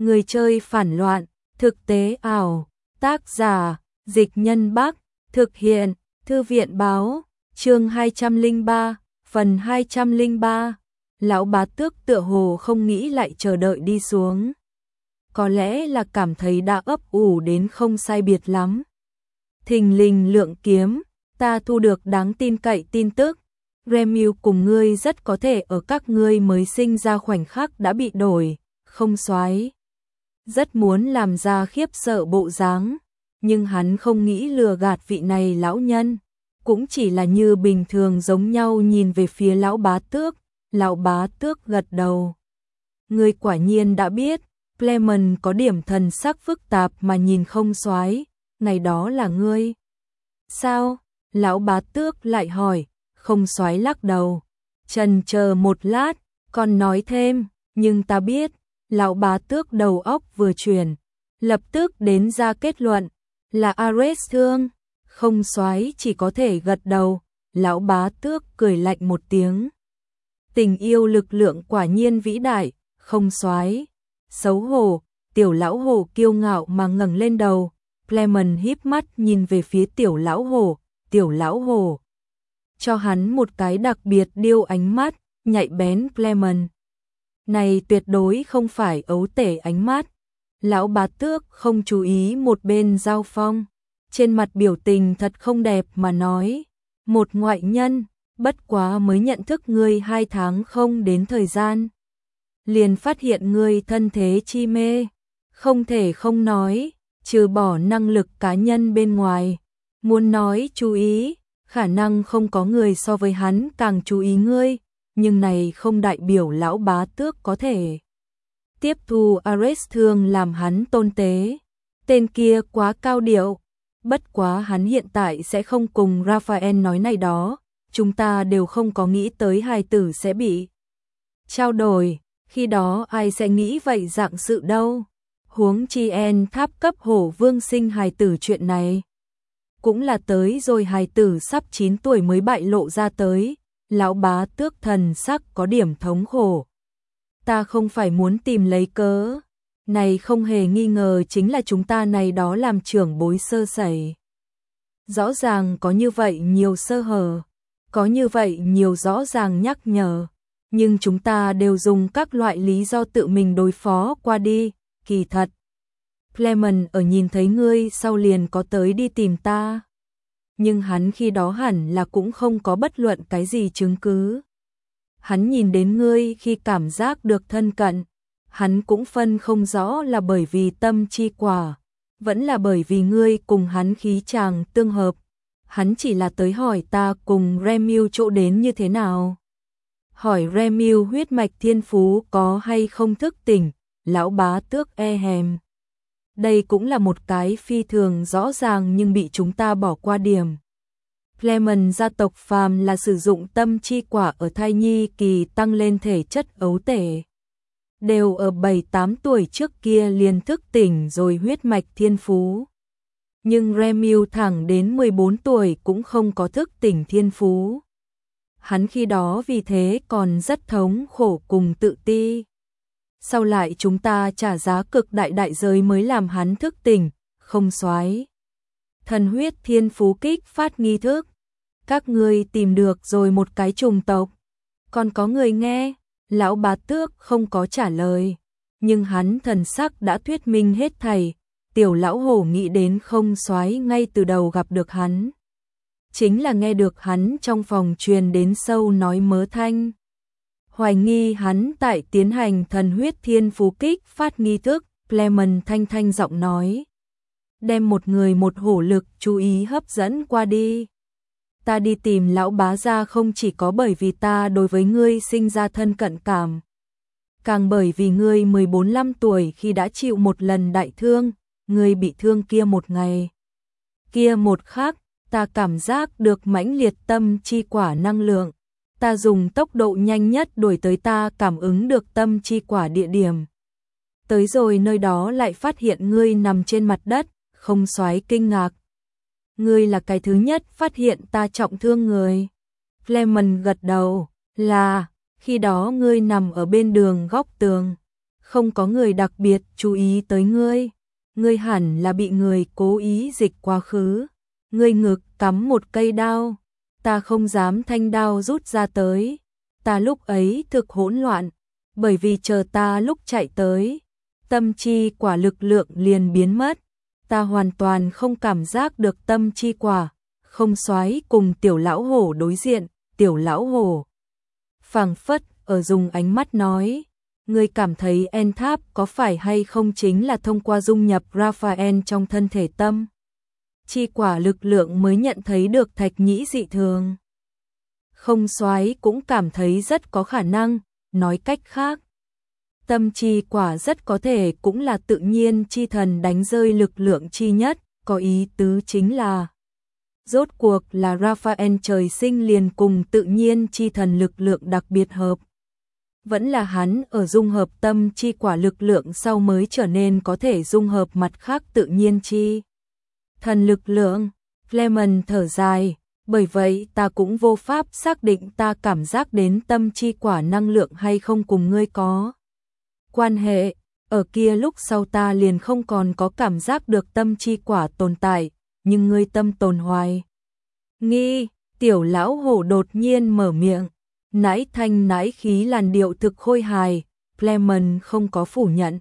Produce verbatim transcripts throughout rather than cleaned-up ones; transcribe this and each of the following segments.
Người chơi phản loạn, thực tế ảo, tác giả, Dịch Nhân Bắc, thực hiện, Thư viện báo, chương hai trăm lẻ ba, phần hai trăm lẻ ba. Lão Bá Tước tựa hồ không nghĩ lại chờ đợi đi xuống. Có lẽ là cảm thấy đã ấp ủ đến không sai biệt lắm. Thình lình lượng kiếm, ta thu được đáng tin cậy tin tức. Remil cùng ngươi rất có thể ở các ngươi mới sinh ra khoảnh khắc đã bị đổi, không soái. Rất muốn làm ra khiếp sợ bộ dáng, nhưng hắn không nghĩ lừa gạt vị này lão nhân, cũng chỉ là như bình thường giống nhau nhìn về phía lão Bá Tước. Lão Bá Tước gật đầu. Ngươi quả nhiên đã biết. Clement có điểm thần sắc phức tạp mà nhìn không soái, ngày đó là ngươi. Sao? Lão Bá Tước lại hỏi. Không soái lắc đầu, chần chờ một lát, còn nói thêm, nhưng ta biết. Lão Bá Tước đầu óc vừa chuyển, lập tức đến ra kết luận, là Ares thương. Không soái chỉ có thể gật đầu. Lão Bá Tước cười lạnh một tiếng. Tình yêu lực lượng quả nhiên vĩ đại, không soái. Xấu hổ, tiểu lão hổ kiêu ngạo mà ngẩng lên đầu. Clement híp mắt nhìn về phía tiểu lão hổ, tiểu lão hổ cho hắn một cái đặc biệt điêu ánh mắt, nhạy bén. Clement này tuyệt đối không phải ấu tể ánh mắt. Lão Bá Tước không chú ý một bên giao phong, trên mặt biểu tình thật không đẹp mà nói, một ngoại nhân, bất quá mới nhận thức ngươi hai tháng không đến thời gian, liền phát hiện ngươi thân thế chi mê, không thể không nói, trừ bỏ năng lực cá nhân bên ngoài, muốn nói chú ý, khả năng không có người so với hắn càng chú ý ngươi, nhưng này không đại biểu lão Bá Tước có thể tiếp thu Ares thương làm hắn tôn tế. Tên kia quá cao điệu, bất quá hắn hiện tại sẽ không cùng Raphael nói này đó, chúng ta đều không có nghĩ tới hài tử sẽ bị trao đổi, khi đó ai sẽ nghĩ vậy dạng sự đâu. Huống chi en tháp cấp hổ vương sinh hài tử chuyện này. Cũng là tới rồi hài tử sắp chín tuổi mới bại lộ ra tới, lão Bá Tước thần sắc có điểm thống khổ. Ta không phải muốn tìm lấy cớ, này không hề nghi ngờ chính là chúng ta này đó làm trưởng bối sơ sẩy. Rõ ràng có như vậy nhiều sơ hở, có như vậy nhiều rõ ràng nhắc nhở, nhưng chúng ta đều dùng các loại lý do tự mình đối phó qua đi, kỳ thật. Clement ở nhìn thấy ngươi sau liền có tới đi tìm ta. Nhưng hắn khi đó hẳn là cũng không có bất luận cái gì chứng cứ. Hắn nhìn đến ngươi khi cảm giác được thân cận, hắn cũng phân không rõ là bởi vì tâm chi quả, vẫn là bởi vì ngươi cùng hắn khí chàng tương hợp. Hắn chỉ là tới hỏi ta cùng Remil chỗ đến như thế nào. Hỏi Remil huyết mạch thiên phú có hay không thức tỉnh, lão Bá Tước e hèm. Đây cũng là một cái phi thường rõ ràng nhưng bị chúng ta bỏ qua điểm. Clement gia tộc phàm là sử dụng tâm chi quả ở thai nhi kỳ tăng lên thể chất ấu tể. Đều ở bảy tám tuổi trước kia liền thức tỉnh rồi huyết mạch thiên phú. Nhưng Remil thẳng đến mười bốn tuổi cũng không có thức tỉnh thiên phú. Hắn khi đó vì thế còn rất thống khổ cùng tự ti. Sau lại chúng ta trả giá cực đại đại giới mới làm hắn thức tỉnh, không soái. Thần huyết thiên phú kích phát nghi thức. Các ngươi tìm được rồi một cái trùng tộc. Còn có người nghe, lão Bá Tước không có trả lời. Nhưng hắn thần sắc đã thuyết minh hết thảy. Tiểu lão hổ nghĩ đến không soái ngay từ đầu gặp được hắn. Chính là nghe được hắn trong phòng truyền đến sâu nói mớ thanh. Hoài nghi hắn tại tiến hành thần huyết thiên phú kích phát nghi thức. Clement thanh thanh giọng nói. Đem một người một hổ lực chú ý hấp dẫn qua đi. Ta đi tìm lão bá gia không chỉ có bởi vì ta đối với ngươi sinh ra thân cận cảm. Càng bởi vì ngươi mười bốn lăm tuổi khi đã chịu một lần đại thương, ngươi bị thương kia một ngày. Kia một khắc, ta cảm giác được mãnh liệt tâm chi quả năng lượng. Ta dùng tốc độ nhanh nhất đuổi tới ta cảm ứng được tâm chi quả địa điểm. Tới rồi nơi đó lại phát hiện ngươi nằm trên mặt đất, không soái kinh ngạc. Ngươi là cái thứ nhất phát hiện ta trọng thương người. Clement gật đầu, là, khi đó ngươi nằm ở bên đường góc tường. không có người đặc biệt chú ý tới ngươi. Ngươi hẳn là bị người cố ý dịch quá khứ. Ngươi ngực cắm một cây đao, ta không dám thanh đao rút ra tới. Ta lúc ấy thực hỗn loạn, bởi vì chờ ta lúc chạy tới, tâm chi quả lực lượng liền biến mất. Ta hoàn toàn không cảm giác được tâm chi quả. Không Soái cùng tiểu lão hổ đối diện, tiểu lão hổ phảng phất ở dùng ánh mắt nói, ngươi cảm thấy En Tháp có phải hay không chính là thông qua dung nhập Raphael trong thân thể tâm chi quả lực lượng mới nhận thấy được Thạch Nhĩ dị thường. Không Soái cũng cảm thấy rất có khả năng, nói cách khác, tâm chi quả rất có thể cũng là tự nhiên chi thần đánh rơi lực lượng chi nhất, có ý tứ chính là rốt cuộc là Raphael trời sinh liền cùng tự nhiên chi thần lực lượng đặc biệt hợp. Vẫn là hắn ở dung hợp tâm chi quả lực lượng sau mới trở nên có thể dung hợp mặt khác tự nhiên chi thần lực lượng. Clement thở dài, bởi vậy ta cũng vô pháp xác định ta cảm giác đến tâm chi quả năng lượng hay không cùng ngươi có quan hệ. Ở kia lúc sau ta liền không còn có cảm giác được tâm chi quả tồn tại, nhưng ngươi tâm tồn hoài nghi. Tiểu lão hổ đột nhiên mở miệng, nãi thanh nãi khí làn điệu thực khôi hài. Clement không có phủ nhận.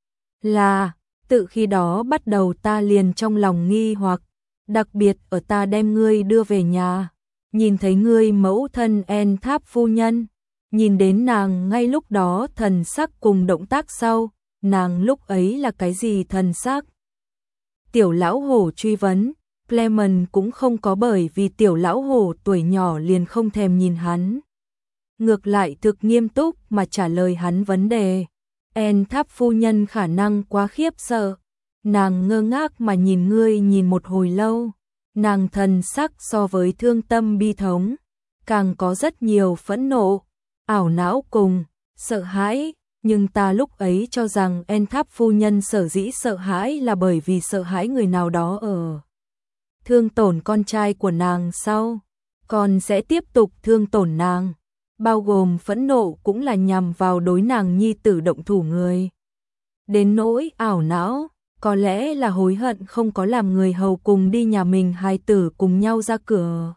Là, tự khi đó bắt đầu ta liền trong lòng nghi hoặc, đặc biệt ở ta đem ngươi đưa về nhà, nhìn thấy ngươi mẫu thân En Tháp phu nhân, nhìn đến nàng ngay lúc đó thần sắc cùng động tác sau, nàng lúc ấy là cái gì thần sắc? Tiểu lão hổ truy vấn. Clement cũng không có bởi vì tiểu lão hổ tuổi nhỏ liền không thèm nhìn hắn. Ngược lại thực nghiêm túc mà trả lời hắn vấn đề. En Tháp phu nhân khả năng quá khiếp sợ. Nàng ngơ ngác mà nhìn ngươi nhìn một hồi lâu. Nàng thần sắc so với thương tâm bi thống, càng có rất nhiều phẫn nộ, ảo não cùng sợ hãi. Nhưng ta lúc ấy cho rằng En Tháp phu nhân sở dĩ sợ hãi là bởi vì sợ hãi người nào đó ở thương tổn con trai của nàng sau, còn sẽ tiếp tục thương tổn nàng, bao gồm phẫn nộ cũng là nhằm vào đối nàng nhi tử động thủ người. Đến nỗi ảo não, có lẽ là hối hận không có làm người hầu cùng đi nhà mình hài tử cùng nhau ra cửa.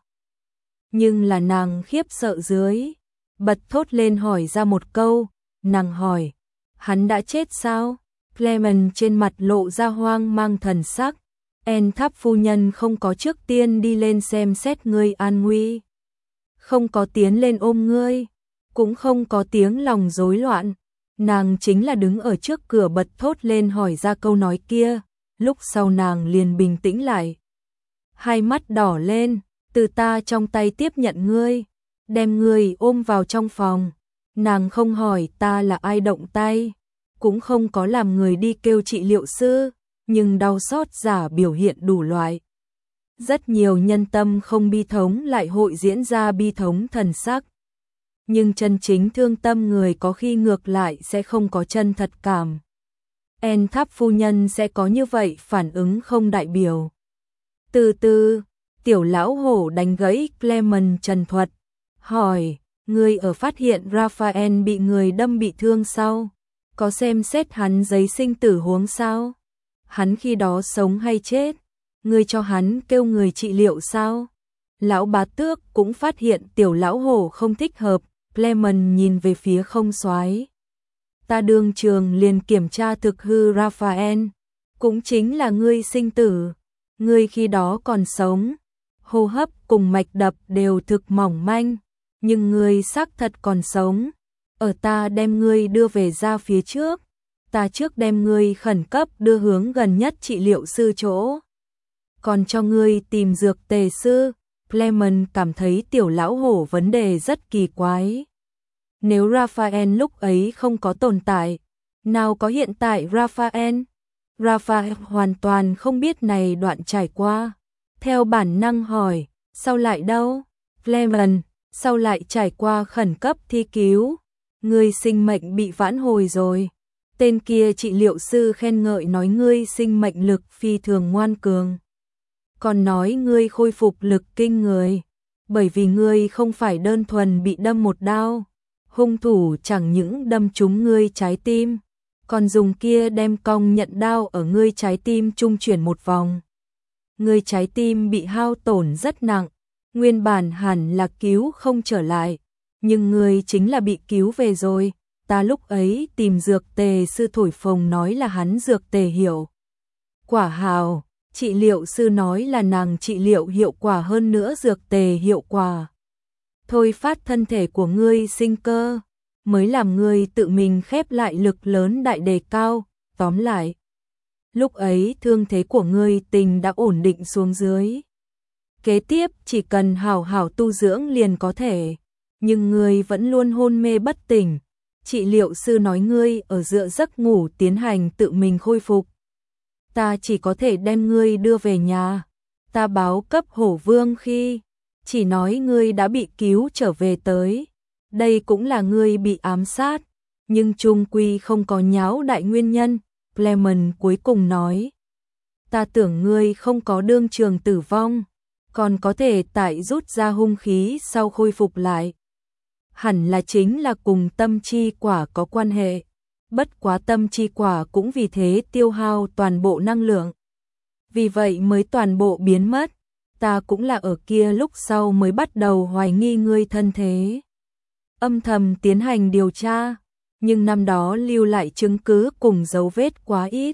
Nhưng là nàng khiếp sợ dưới, bật thốt lên hỏi ra một câu, nàng hỏi, hắn đã chết sao? Clement trên mặt lộ ra hoang mang thần sắc. En Tháp phu nhân không có trước tiên đi lên xem xét ngươi an nguy, không có tiến lên ôm ngươi, cũng không có tiếng lòng rối loạn. Nàng chính là đứng ở trước cửa bật thốt lên hỏi ra câu nói kia, lúc sau nàng liền bình tĩnh lại. Hai mắt đỏ lên, từ ta trong tay tiếp nhận ngươi, đem ngươi ôm vào trong phòng. Nàng không hỏi ta là ai động tay, cũng không có làm người đi kêu trị liệu sư, nhưng đau xót giả biểu hiện đủ loại. Rất nhiều nhân tâm không bi thống lại hội diễn ra bi thống thần sắc. Nhưng chân chính thương tâm người có khi ngược lại sẽ không có chân thật cảm. En Tháp phu nhân sẽ có như vậy phản ứng không đại biểu. Từ từ, tiểu lão hổ đánh gãy Clement trần thuật, hỏi, ngươi ở phát hiện Raphael bị người đâm bị thương sau, có xem xét hắn giấy sinh tử huống sao? Hắn khi đó sống hay chết? Ngươi cho hắn kêu người trị liệu sao? Lão bá tước cũng phát hiện tiểu lão hổ không thích hợp. Clement nhìn về phía Không Soái. Ta đương trường liền kiểm tra thực hư Raphael, cũng chính là ngươi sinh tử. Ngươi khi đó còn sống, hô hấp cùng mạch đập đều thực mỏng manh, nhưng ngươi xác thật còn sống. Ở ta đem ngươi đưa về ra phía trước, ta trước đem ngươi khẩn cấp đưa hướng gần nhất trị liệu sư chỗ, còn cho ngươi tìm dược tề sư. Clement cảm thấy tiểu lão hổ vấn đề rất kỳ quái. Nếu Raphael lúc ấy không có tồn tại, nào có hiện tại Raphael? Raphael hoàn toàn không biết này đoạn trải qua. Theo bản năng hỏi, sao lại đâu? Clement, sao lại trải qua khẩn cấp thi cứu? Ngươi sinh mệnh bị vãn hồi rồi. Tên kia trị liệu sư khen ngợi nói ngươi sinh mệnh lực phi thường ngoan cường. Còn nói ngươi khôi phục lực kinh người, bởi vì ngươi không phải đơn thuần bị đâm một đao, hung thủ chẳng những đâm trúng ngươi trái tim, còn dùng kia đem cong nhận đao ở ngươi trái tim trung chuyển một vòng. Ngươi trái tim bị hao tổn rất nặng, nguyên bản hẳn là cứu không trở lại, nhưng ngươi chính là bị cứu về rồi. Ta lúc ấy tìm dược tề sư thổi phồng nói là hắn dược tề hiệu quả hào, trị liệu sư nói là nàng trị liệu hiệu quả hơn nữa dược tề hiệu quả thôi phát thân thể của ngươi sinh cơ, mới làm ngươi tự mình khép lại lực lớn đại đề cao. Tóm lại, lúc ấy thương thế của ngươi tình đã ổn định xuống dưới. Kế tiếp chỉ cần hảo hảo tu dưỡng liền có thể, nhưng ngươi vẫn luôn hôn mê bất tỉnh. Trị liệu sư nói ngươi ở dựa giấc ngủ tiến hành tự mình khôi phục. Ta chỉ có thể đem ngươi đưa về nhà. Ta báo cấp Hổ Vương khi chỉ nói ngươi đã bị cứu trở về tới. Đây cũng là ngươi bị ám sát, nhưng chung quy không có nháo đại nguyên nhân. Clement cuối cùng nói, ta tưởng ngươi không có đương trường tử vong, còn có thể tại rút ra hung khí sau khôi phục lại. Hẳn là chính là cùng tâm chi quả có quan hệ, bất quá tâm chi quả cũng vì thế tiêu hao toàn bộ năng lượng. Vì vậy mới toàn bộ biến mất. Ta cũng là ở kia lúc sau mới bắt đầu hoài nghi ngươi thân thế. Âm thầm tiến hành điều tra, nhưng năm đó lưu lại chứng cứ cùng dấu vết quá ít.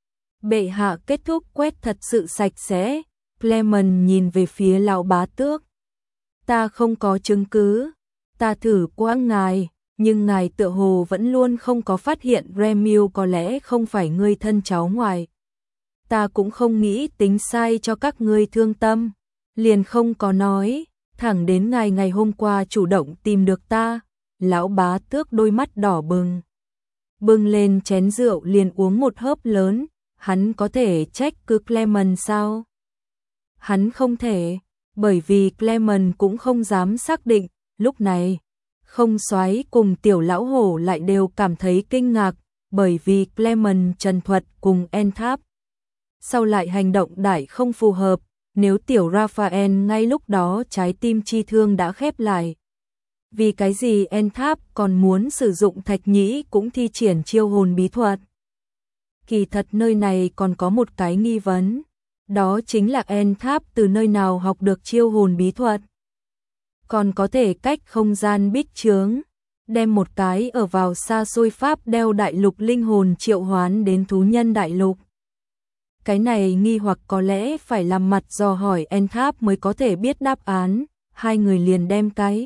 Bệ hạ kết thúc quét thật sự sạch sẽ. Clement nhìn về phía lão bá tước. Ta không có chứng cứ. Ta thử qua ngài, nhưng ngài tựa hồ vẫn luôn không có phát hiện Remil có lẽ không phải ngươi thân cháu ngoại. Ta cũng không nghĩ tính sai cho các ngươi thương tâm, liền không có nói, thẳng đến ngài ngày hôm qua chủ động tìm được ta. Lão bá tước đôi mắt đỏ bừng, bưng lên chén rượu liền uống một hớp lớn. Hắn có thể trách cứ Clement sao? Hắn không thể, bởi vì Clement cũng không dám xác định. Lúc này, không soái cùng tiểu lão hổ lại đều cảm thấy kinh ngạc, bởi vì Clement trần thuật cùng Enthap sau lại hành động đại không phù hợp. Nếu tiểu Raphael ngay lúc đó trái tim chi thương đã khép lại, vì cái gì Enthap còn muốn sử dụng thạch nhĩ cũng thi triển chiêu hồn bí thuật? Kỳ thật nơi này còn có một cái nghi vấn, đó chính là Enthap từ nơi nào học được chiêu hồn bí thuật? Còn có thể cách không gian bích chướng, đem một cái ở vào xa xôi Pháp đeo đại lục linh hồn triệu hoán đến thú nhân đại lục. Cái này nghi hoặc có lẽ phải làm mặt dò hỏi Enthap mới có thể biết đáp án. Hai người liền đem cái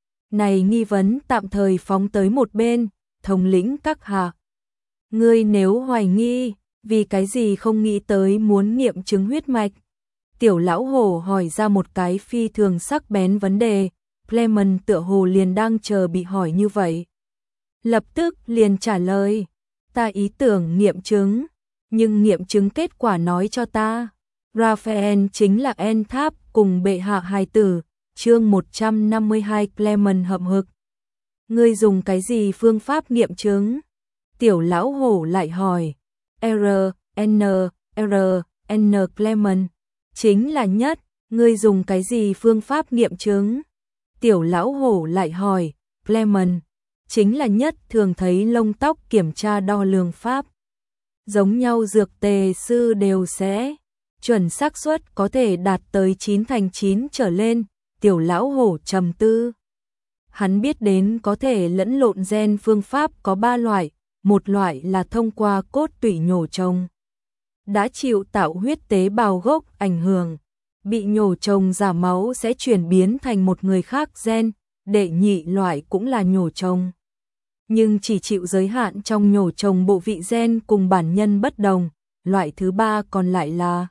này nghi vấn tạm thời phóng tới một bên. Thống lĩnh các hạ, ngươi nếu hoài nghi, vì cái gì không nghĩ tới muốn nghiệm chứng huyết mạch? Tiểu lão hổ hỏi ra một cái phi thường sắc bén vấn đề. Clement tựa hồ liền đang chờ bị hỏi như vậy, lập tức liền trả lời, ta ý tưởng nghiệm chứng, nhưng nghiệm chứng kết quả nói cho ta, Raphael chính là Enthap cùng bệ hạ hài tử. Chương một trăm năm mươi hai Clement hậm hực. Ngươi dùng cái gì phương pháp nghiệm chứng? Tiểu lão hổ lại hỏi. R, N, R, N Clement. Chính là nhất, ngươi dùng cái gì phương pháp nghiệm chứng? Tiểu lão hổ lại hỏi. Clement. Chính là nhất thường thấy lông tóc kiểm tra đo lường pháp. Giống nhau dược tề sư đều sẽ chuẩn xác suất có thể đạt tới chín thành chín trở lên. Tiểu lão hổ trầm tư. Hắn biết đến có thể lẫn lộn gen phương pháp có ba loại. Một loại là thông qua cốt tủy nhổ trồng, đã chịu tạo huyết tế bào gốc ảnh hưởng, bị nhổ trồng giả máu sẽ chuyển biến thành một người khác gen. Đệ nhị loại cũng là nhổ trồng, nhưng chỉ chịu giới hạn trong nhổ trồng bộ vị gen cùng bản nhân bất đồng. Loại thứ ba còn lại là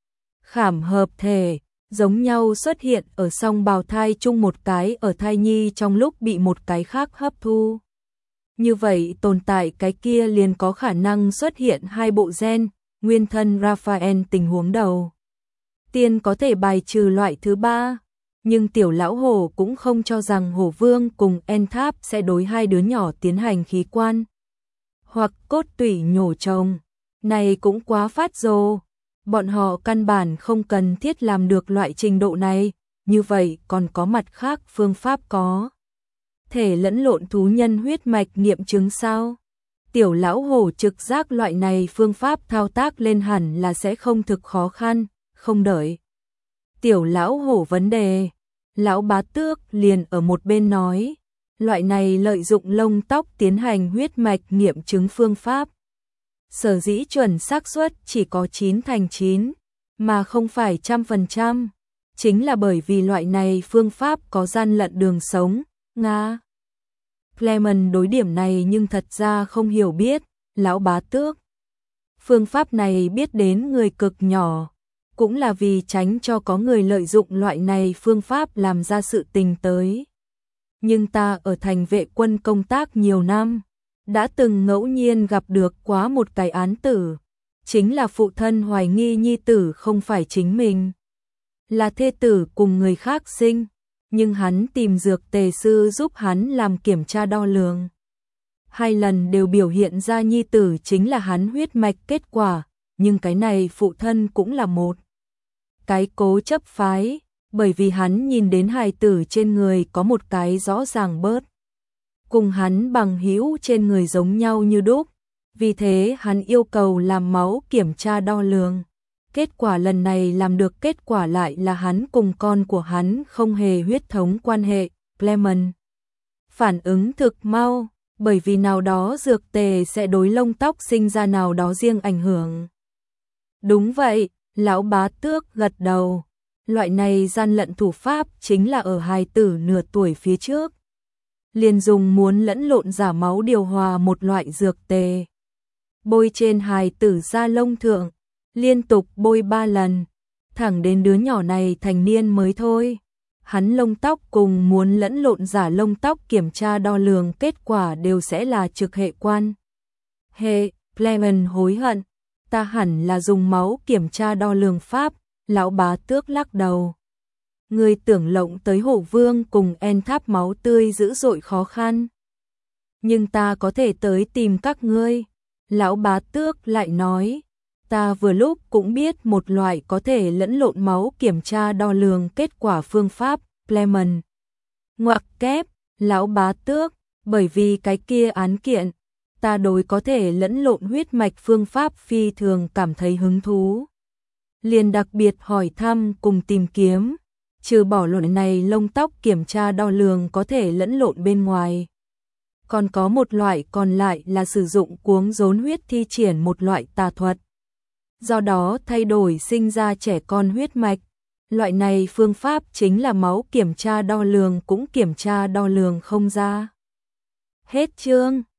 khảm hợp thể, giống nhau xuất hiện ở song bào thai chung một cái ở thai nhi trong lúc bị một cái khác hấp thu. Như vậy tồn tại cái kia liền có khả năng xuất hiện hai bộ gen. Nguyên thân Raphael tình huống đầu tiên có thể bài trừ loại thứ ba, nhưng tiểu lão hổ cũng không cho rằng Hổ Vương cùng Enthap sẽ đối hai đứa nhỏ tiến hành khí quan hoặc cốt tủy nhổ trồng. Này cũng quá phát rồ, bọn họ căn bản không cần thiết làm được loại trình độ này. Như vậy còn có mặt khác phương pháp có thể lẫn lộn thú nhân huyết mạch nghiệm chứng sao? Tiểu lão hổ trực giác loại này phương pháp thao tác lên hẳn là sẽ không thực khó khăn, không đợi. Tiểu lão hổ vấn đề, lão bá tước liền ở một bên nói, loại này lợi dụng lông tóc tiến hành huyết mạch nghiệm chứng phương pháp. Sở dĩ chuẩn xác suất chỉ có chín thành chín, mà không phải trăm phần trăm, chính là bởi vì loại này phương pháp có gian lận đường sống, Nga. Clement đối điểm này nhưng thật ra không hiểu biết, lão bá tước. Phương pháp này biết đến người cực nhỏ, cũng là vì tránh cho có người lợi dụng loại này phương pháp làm ra sự tình tới. Nhưng ta ở thành vệ quân công tác nhiều năm, đã từng ngẫu nhiên gặp được quá một cái án tử, chính là phụ thân hoài nghi nhi tử không phải chính mình, là thê tử cùng người khác sinh, nhưng hắn tìm dược tề sư giúp hắn làm kiểm tra đo lường. Hai lần đều biểu hiện ra nhi tử chính là hắn huyết mạch kết quả, nhưng cái này phụ thân cũng là một cái cố chấp phái, bởi vì hắn nhìn đến hài tử trên người có một cái rõ ràng bớt. Cùng hắn bằng hữu trên người giống nhau như đúc, vì thế hắn yêu cầu làm máu kiểm tra đo lường. Kết quả lần này làm được, kết quả lại là hắn cùng con của hắn không hề huyết thống quan hệ. Clement phản ứng thực mau, bởi vì nào đó dược tề sẽ đối lông tóc sinh ra nào đó riêng ảnh hưởng. Đúng vậy, lão bá tước gật đầu. Loại này gian lận thủ pháp chính là ở hài tử nửa tuổi phía trước. Liền dùng muốn lẫn lộn giả máu điều hòa một loại dược tề. Bôi trên hài tử da lông thượng, liên tục bôi ba lần, thẳng đến đứa nhỏ này thành niên mới thôi. Hắn lông tóc cùng muốn lẫn lộn giả lông tóc kiểm tra đo lường kết quả đều sẽ là trực hệ quan. Hệ, Clement hối hận, ta hẳn là dùng máu kiểm tra đo lường pháp, lão bá tước lắc đầu. Người tưởng lộng tới hổ vương cùng en tháp máu tươi dữ dội khó khăn. Nhưng ta có thể tới tìm các ngươi. Lão bá tước lại nói, ta vừa lúc cũng biết một loại có thể lẫn lộn máu kiểm tra đo lường kết quả phương pháp. Clement ngoặc kép, lão bá tước, bởi vì cái kia án kiện, ta đối có thể lẫn lộn huyết mạch phương pháp phi thường cảm thấy hứng thú. Liền đặc biệt hỏi thăm cùng tìm kiếm, trừ bỏ loại này lông tóc kiểm tra đo lường có thể lẫn lộn bên ngoài. Còn có một loại còn lại là sử dụng cuống rốn huyết thi triển một loại tà thuật. Do đó thay đổi sinh ra trẻ con huyết mạch. Loại này phương pháp chính là máu kiểm tra đo lường cũng kiểm tra đo lường không ra. Hết chương.